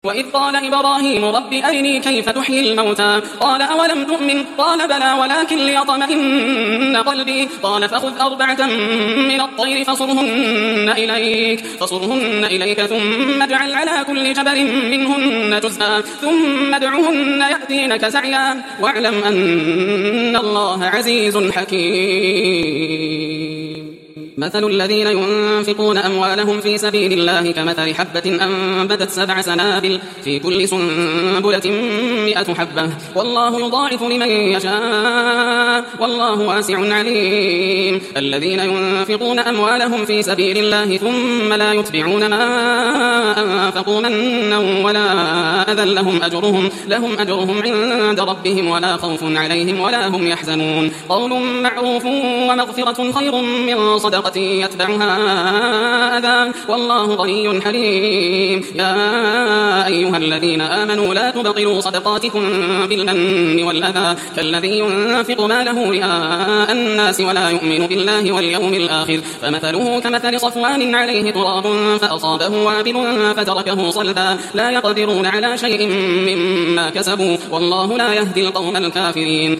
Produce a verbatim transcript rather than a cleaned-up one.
وإذ قال إبراهيم رب أرني كيف تحيي الموتى قال أولم تؤمن قال بلى ولكن ليطمئن قلبي قال فخذ أربعة من الطير فصرهن إليك فصرهن إليك ثم اجعل على كل جبل منهن جزءا ثم ادعهن يأتينك سعيا واعلم أن الله عزيز حكيم. مثل الذين ينفقون أموالهم في سبيل الله كمثل حبة أنبتت سبع سنابل في كل سنبلة مئة حبة والله يضاعف لمن يشاء والله واسع عليم. الذين ينفقون أموالهم في سبيل الله ثم لا يتبعون ما أنفقوا منا ولا أذى لهم أجرهم, لهم أجرهم عند ربهم ولا خوف عليهم ولا هم يحزنون. قول معروف ومغفرة خير من صدقة يتبعها أذى والله غني حليم. يا أيها الذين آمنوا لا تبطلوا صدقاتكم بالمن والأذى كالذي ينفق ماله رئاء الناس ولا يؤمن بالله واليوم الآخر فمثله كمثل صفوان عليه تراب فأصابه وابل فتركه صلدا لا يقدرون على شيء مما كسبوا والله لا يهدي القوم الكافرين.